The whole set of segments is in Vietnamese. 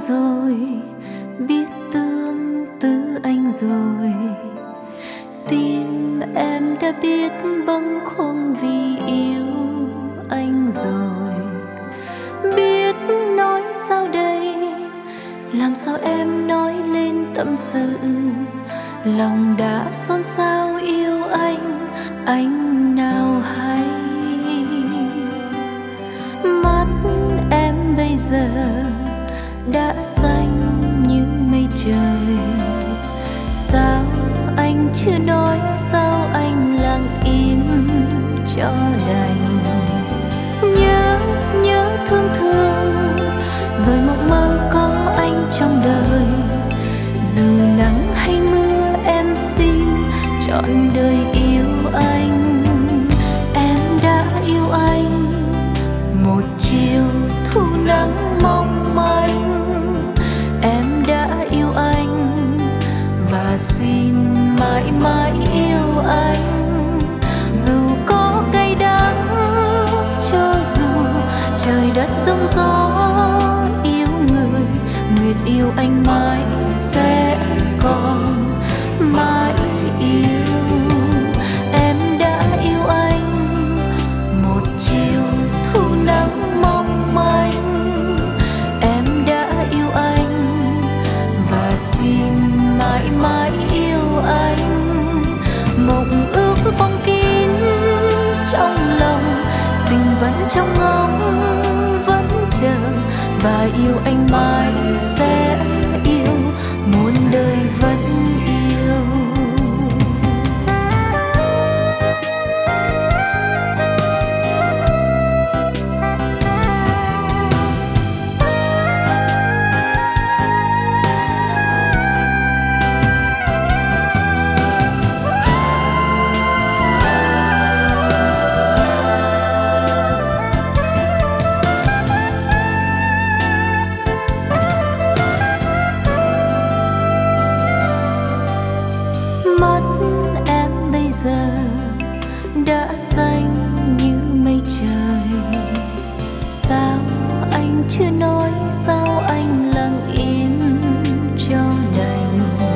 rồi, biết tương tư anh rồi. Tim em đã biết bâng khuâng vì yêu anh rồi. Biết nói sao đây, làm sao em nói lên tâm sự. Lòng đã xôn xao yêu anh nào hay. Mắt em bây giờ đã xanh như mây trời. Sao anh chưa nói, sao anh lặng im cho đành. Nhớ thương thương, rồi mộng mơ có anh trong đời. Dù nắng hay mưa em xin trọn đời yêu anh. Em đã yêu anh một chiều thu nắng mong manh. Em đã yêu anh và xin mãi mãi yêu anh. Dù có cay đắng, cho dù trời đất giông gió, yêu người nguyện yêu anh mãi sẽ còn mãi yêu. Em đã yêu anh một chiều thu nắng mong manh. Em đã yêu anh và xin mãi mãi yêu anh. Mộng ước phong kín trong lòng, tình vẫn trong ngóng vẫn chờ. Và yêu anh mãi sẽ yêu, muôn đời vẫn yêu. Đã xanh như mây trời. Sao anh chưa nói, sao anh lặng im cho đành.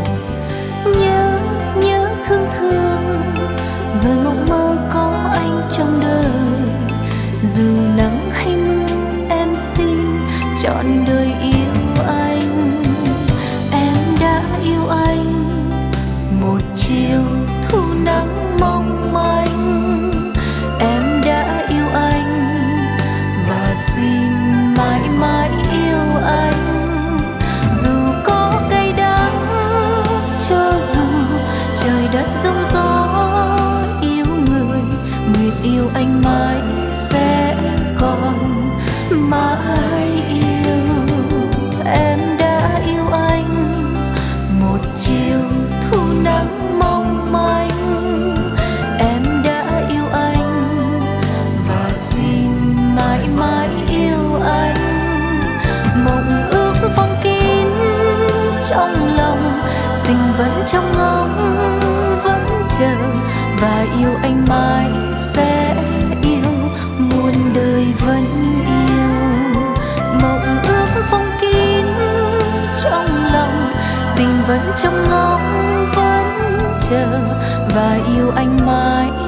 Nhớ thương thương, rồi mộng mơ có anh trong đời. Dù nắng hay mưa em xin trọn đời yêu anh. Em đã yêu anh một chiều thu nắng mong manh. Em đã yêu anh và xin mãi mãi yêu anh. Dù có cay đắng, cho dù trời đất giông gió, yêu người nguyện yêu anh mãi sẽ còn mãi yêu. Em đã yêu anh một chiều thu nắng mong manh. Em đã yêu anh và xin mãi mãi yêu anh. Mộng ước phong kín trong lòng, tình vẫn trong ngóng vẫn chờ. Và yêu anh mãi sẽ yêu, muôn đời vẫn yêu. Mộng ước phong kín trong lòng, tình vẫn trong ngóng vẫn chờ. Và yêu anh mãi